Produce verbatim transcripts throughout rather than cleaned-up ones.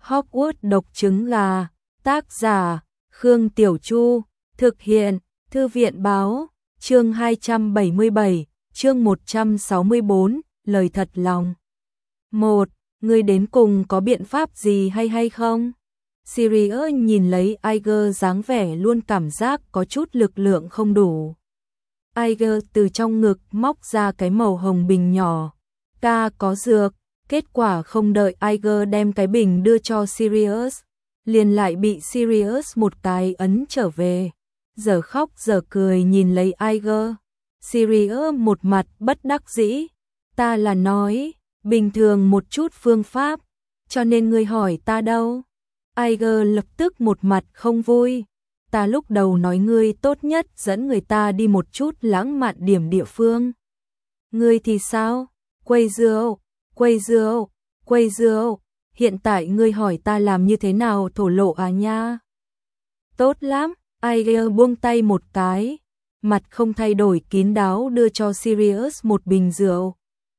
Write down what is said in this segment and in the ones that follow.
Hogwarts độc trứng gà, tác giả, Khương Tiểu Chu, thực hiện, Thư viện báo, chương hai trăm bảy mươi bảy, chương một trăm sáu mươi bốn, lời thật lòng. một. Ngươi đến cùng có biện pháp gì hay hay không? Sirius nhìn lấy Iger dáng vẻ luôn cảm giác có chút lực lượng không đủ. Iger từ trong ngực móc ra cái màu hồng bình nhỏ. Ta có dược, kết quả không đợi Iger đem cái bình đưa cho Sirius, liền lại bị Sirius một cái ấn trở về. Giờ khóc giờ cười nhìn lấy Iger. Sirius một mặt bất đắc dĩ. Ta là nói, bình thường một chút phương pháp, cho nên ngươi hỏi ta đâu. Iger lập tức một mặt không vui. Ta lúc đầu nói ngươi tốt nhất dẫn người ta đi một chút lãng mạn điểm địa phương. Ngươi thì sao? Quây rượu, quây rượu, quây rượu. Hiện tại ngươi hỏi ta làm như thế nào thổ lộ à nha? Tốt lắm, Iger buông tay một cái, mặt không thay đổi kín đáo đưa cho Sirius một bình rượu.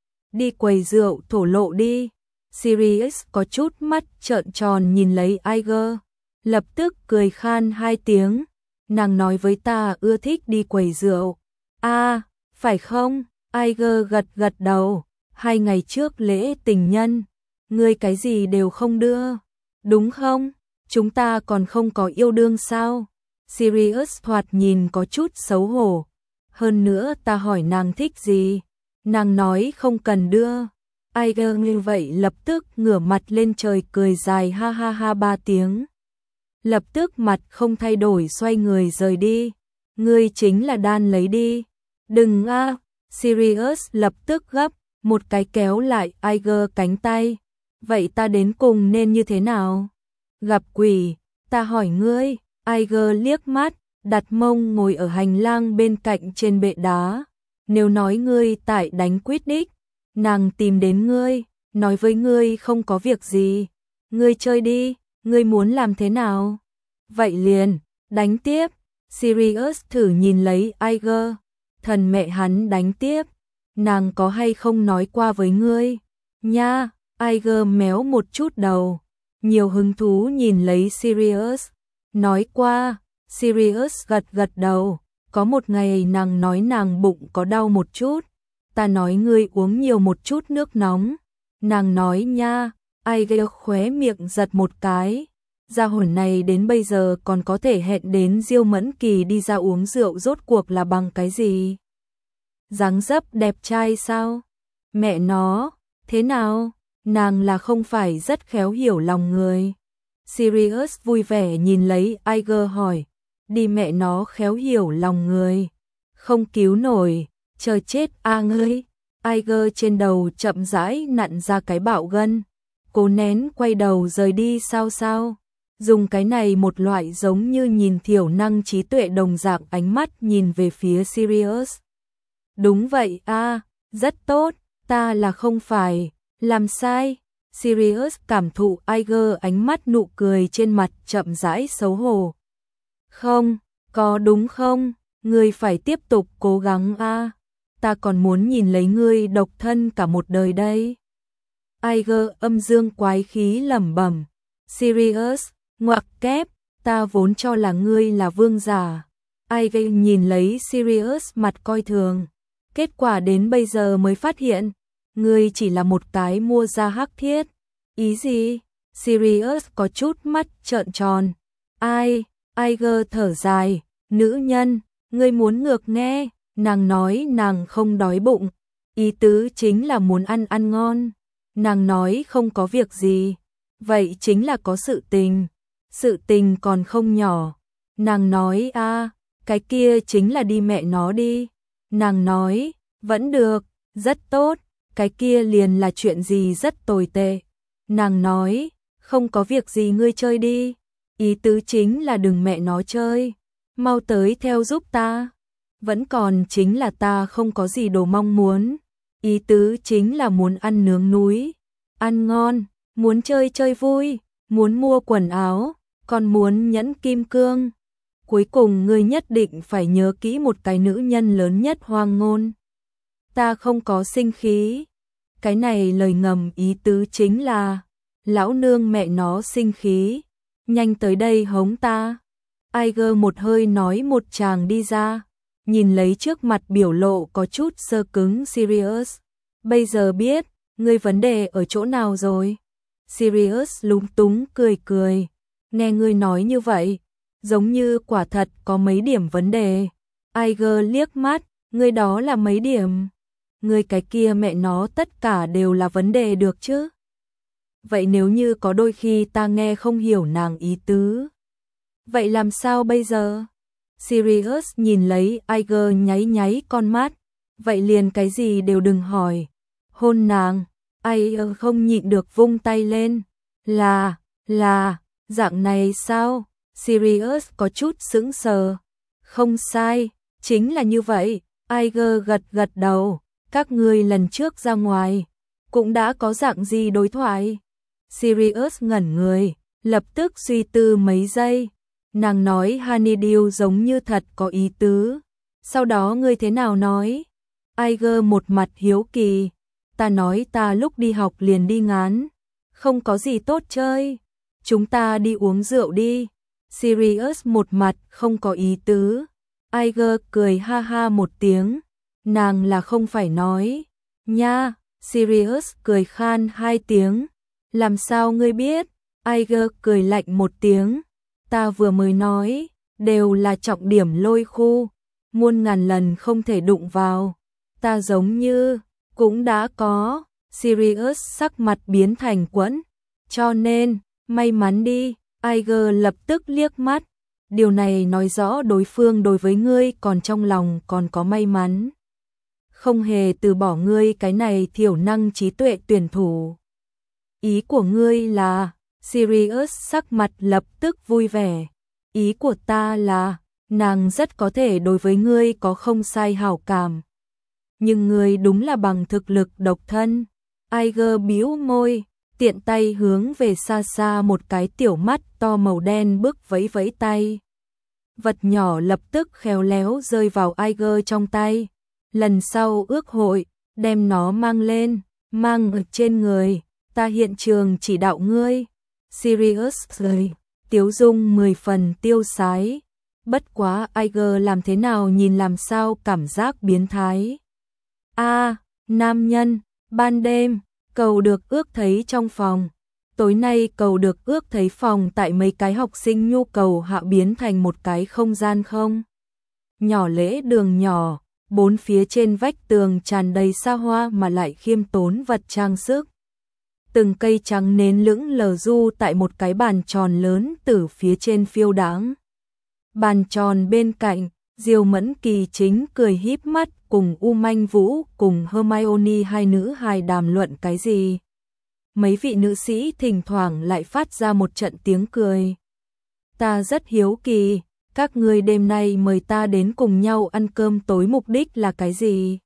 Đi quầy rượu thổ lộ đi. Sirius có chút mắt trợn tròn nhìn lấy Iger, lập tức cười khan hai tiếng. Nàng nói với ta ưa thích đi quầy rượu. A, à, phải không? Iger gật gật đầu. Hai ngày trước lễ tình nhân, ngươi cái gì đều không đưa, đúng không? Chúng ta còn không có yêu đương sao? Sirius thoạt nhìn có chút xấu hổ. Hơn nữa ta hỏi nàng thích gì, nàng nói không cần đưa. Iger như vậy lập tức ngửa mặt lên trời cười dài ha ha ha ba tiếng. Lập tức mặt không thay đổi xoay người rời đi. Ngươi chính là đan lấy đi. Đừng a, à. Sirius lập tức gấp, một cái kéo lại Iger cánh tay. Vậy ta đến cùng nên như thế nào? Gặp quỷ, ta hỏi ngươi. Iger liếc mắt, đặt mông ngồi ở hành lang bên cạnh trên bệ đá. Nếu nói ngươi tại đánh Quidditch, nàng tìm đến ngươi, nói với ngươi không có việc gì. Ngươi chơi đi, ngươi muốn làm thế nào? Vậy liền, đánh tiếp. Sirius thử nhìn lấy Iger. Thần mẹ hắn đánh tiếp. Nàng có hay không nói qua với ngươi? Nha, Iger méo một chút đầu. Nhiều hứng thú nhìn lấy Sirius. Nói qua, Sirius gật gật đầu. Có một ngày nàng nói nàng bụng có đau một chút. Ta nói ngươi uống nhiều một chút nước nóng. Nàng nói nha. Iger khóe miệng giật một cái. Gia hỏa này đến bây giờ còn có thể hẹn đến Diêu Mẫn Kỳ đi ra uống rượu rốt cuộc là bằng cái gì? Dáng dấp đẹp trai sao? Mẹ nó, thế nào? Nàng là không phải rất khéo hiểu lòng người. Sirius vui vẻ nhìn lấy Iger hỏi. Đi mẹ nó khéo hiểu lòng người. Không cứu nổi, chờ chết a ngươi. Iger trên đầu chậm rãi nặn ra cái bạo gân. Cố nén quay đầu rời đi sao sao. Dùng cái này một loại giống như nhìn thiểu năng trí tuệ đồng dạng ánh mắt nhìn về phía Sirius. Đúng vậy a, à, rất tốt, ta là không phải, làm sai. Sirius cảm thụ Iger ánh mắt nụ cười trên mặt chậm rãi xấu hổ. Không, có đúng không, ngươi phải tiếp tục cố gắng a, à. Ta còn muốn nhìn lấy ngươi độc thân cả một đời đây. Iger âm dương quái khí lẩm bẩm. Sirius, ngoặc kép, ta vốn cho là ngươi là vương giả. Iger nhìn lấy Sirius mặt coi thường. Kết quả đến bây giờ mới phát hiện, ngươi chỉ là một cái mua ra hắc thiết. Ý gì? Sirius có chút mắt trợn tròn. Ai? Iger thở dài. Nữ nhân, ngươi muốn ngược nghe. Nàng nói nàng không đói bụng. Ý tứ chính là muốn ăn ăn ngon. Nàng nói không có việc gì. Vậy chính là có sự tình. Sự tình còn không nhỏ. Nàng nói a, à, cái kia chính là đi mẹ nó đi. Nàng nói, vẫn được, rất tốt, cái kia liền là chuyện gì rất tồi tệ. Nàng nói, không có việc gì ngươi chơi đi. Ý tứ chính là đừng mẹ nó chơi. Mau tới theo giúp ta. Vẫn còn chính là ta không có gì đồ mong muốn. Ý tứ chính là muốn ăn nướng núi. Ăn ngon, muốn chơi chơi vui, muốn mua quần áo, còn muốn nhẫn kim cương. Cuối cùng ngươi nhất định phải nhớ kỹ một cái nữ nhân lớn nhất hoang ngôn. Ta không có sinh khí. Cái này lời ngầm ý tứ chính là Lão nương mẹ nó sinh khí, nhanh tới đây hống ta. Iger một hơi nói một tràng đi ra, nhìn lấy trước mặt biểu lộ có chút sơ cứng Sirius. Bây giờ biết, ngươi vấn đề ở chỗ nào rồi? Sirius lúng túng cười cười, nghe ngươi nói như vậy, giống như quả thật có mấy điểm vấn đề. Iger liếc mắt, ngươi đó là mấy điểm? Ngươi cái kia mẹ nó tất cả đều là vấn đề được chứ? Vậy nếu như có đôi khi ta nghe không hiểu nàng ý tứ, vậy làm sao bây giờ? Sirius nhìn lấy Iger nháy nháy con mắt, vậy liền cái gì đều đừng hỏi. Hôn nàng, Iger không nhịn được vung tay lên. Là, là, dạng này sao? Sirius có chút sững sờ. Không sai, chính là như vậy. Iger gật gật đầu, các ngươi lần trước ra ngoài, cũng đã có dạng gì đối thoại? Sirius ngẩn người, lập tức suy tư mấy giây. Nàng nói Honeydew giống như thật có ý tứ. Sau đó ngươi thế nào nói? Iger một mặt hiếu kỳ. Ta nói ta lúc đi học liền đi ngán, không có gì tốt chơi. Chúng ta đi uống rượu đi. Sirius một mặt không có ý tứ. Iger cười ha ha một tiếng. Nàng là không phải nói. Nha, Sirius cười khan hai tiếng. Làm sao ngươi biết? Iger cười lạnh một tiếng. Ta vừa mới nói, đều là trọng điểm lôi khu, muôn ngàn lần không thể đụng vào. Ta giống như, cũng đã có. Sirius sắc mặt biến thành quẫn. Cho nên, may mắn đi. Iger lập tức liếc mắt. Điều này nói rõ đối phương đối với ngươi còn trong lòng còn có may mắn. Không hề từ bỏ ngươi cái này thiểu năng trí tuệ tuyển thủ. Ý của ngươi là... Sirius sắc mặt lập tức vui vẻ. Ý của ta là, nàng rất có thể đối với ngươi có không sai hảo cảm. Nhưng ngươi đúng là bằng thực lực độc thân. Iger bĩu môi, tiện tay hướng về xa xa một cái tiểu mắt to màu đen bước vẫy vẫy tay. Vật nhỏ lập tức khéo léo rơi vào Iger trong tay. Lần sau ước hội, đem nó mang lên, mang ở trên người, ta hiện trường chỉ đạo ngươi. Sirius cười, tiếu dung mười phần tiêu sái. Bất quá Iger làm thế nào nhìn làm sao cảm giác biến thái. A, à, nam nhân, ban đêm, cầu được ước thấy trong phòng. Tối nay cầu được ước thấy phòng tại mấy cái học sinh nhu cầu hạ biến thành một cái không gian không. Nhỏ lễ đường nhỏ, bốn phía trên vách tường tràn đầy xa hoa mà lại khiêm tốn vật trang sức. Từng cây trắng nến lững lờ du tại một cái bàn tròn lớn từ phía trên phiêu đãng. Bàn tròn bên cạnh, Diêu Mẫn Kỳ chính cười híp mắt cùng U Manh Vũ cùng Hermione hai nữ hài đàm luận cái gì. Mấy vị nữ sĩ thỉnh thoảng lại phát ra một trận tiếng cười. Ta rất hiếu kỳ, các ngươi đêm nay mời ta đến cùng nhau ăn cơm tối mục đích là cái gì?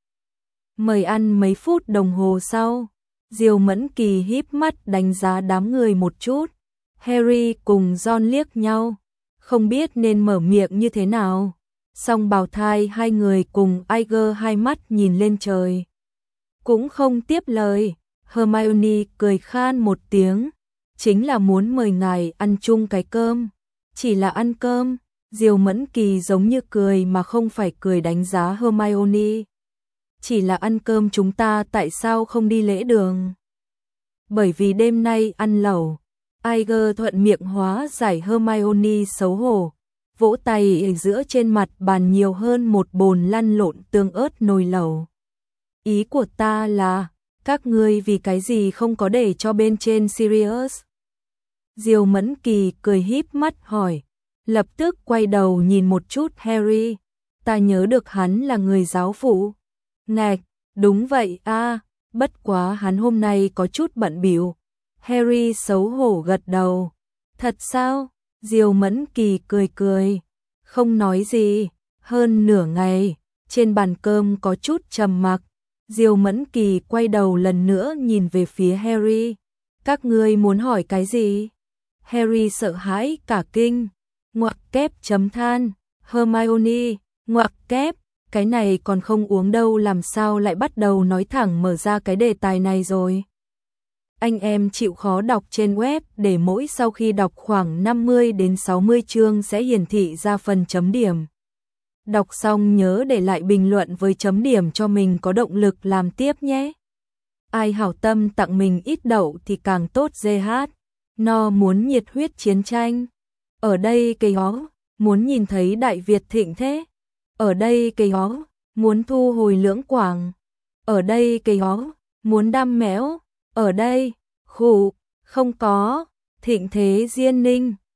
Mời ăn mấy phút đồng hồ sau. Diêu Mẫn Kỳ híp mắt đánh giá đám người một chút. Harry cùng Ron liếc nhau, không biết nên mở miệng như thế nào. Song bào thai hai người cùng Iger hai mắt nhìn lên trời, cũng không tiếp lời. Hermione cười khan một tiếng, chính là muốn mời ngài ăn chung cái cơm. Chỉ là ăn cơm. Diêu Mẫn Kỳ giống như cười mà không phải cười đánh giá Hermione. Chỉ là ăn cơm chúng ta tại sao không đi lễ đường? Bởi vì đêm nay ăn lẩu. Iger thuận miệng hóa giải Hermione xấu hổ, vỗ tay ở giữa trên mặt bàn nhiều hơn một bồn lăn lộn tương ớt nồi lẩu. Ý của ta là, các ngươi vì cái gì không có để cho bên trên Sirius? Diêu Mẫn Kỳ cười híp mắt hỏi, lập tức quay đầu nhìn một chút Harry. Ta nhớ được hắn là người giáo phụ. Ngạch, đúng vậy a, à, bất quá hắn hôm nay có chút bận bịu. Harry xấu hổ gật đầu. Thật sao? Diêu Mẫn Kỳ cười cười, không nói gì. Hơn nửa ngày, trên bàn cơm có chút trầm mặc. Diêu Mẫn Kỳ quay đầu lần nữa nhìn về phía Harry. Các ngươi muốn hỏi cái gì? Harry sợ hãi cả kinh. Ngoặc kép chấm than. Hermione, ngoặc kép, cái này còn không uống đâu làm sao lại bắt đầu nói thẳng mở ra cái đề tài này rồi. Anh em chịu khó đọc trên web để mỗi sau khi đọc khoảng năm mươi đến sáu mươi chương sẽ hiển thị ra phần chấm điểm. Đọc xong nhớ để lại bình luận với chấm điểm cho mình có động lực làm tiếp nhé. Ai hảo tâm tặng mình ít đậu thì càng tốt. giê hát No muốn nhiệt huyết chiến tranh. Ở đây cây ó, muốn nhìn thấy Đại Việt thịnh thế. Ở đây cây ó, muốn thu hồi Lưỡng Quảng. Ở đây cây ó, muốn đam mẽo. Ở đây, khụ, không có, thịnh thế Diên Ninh.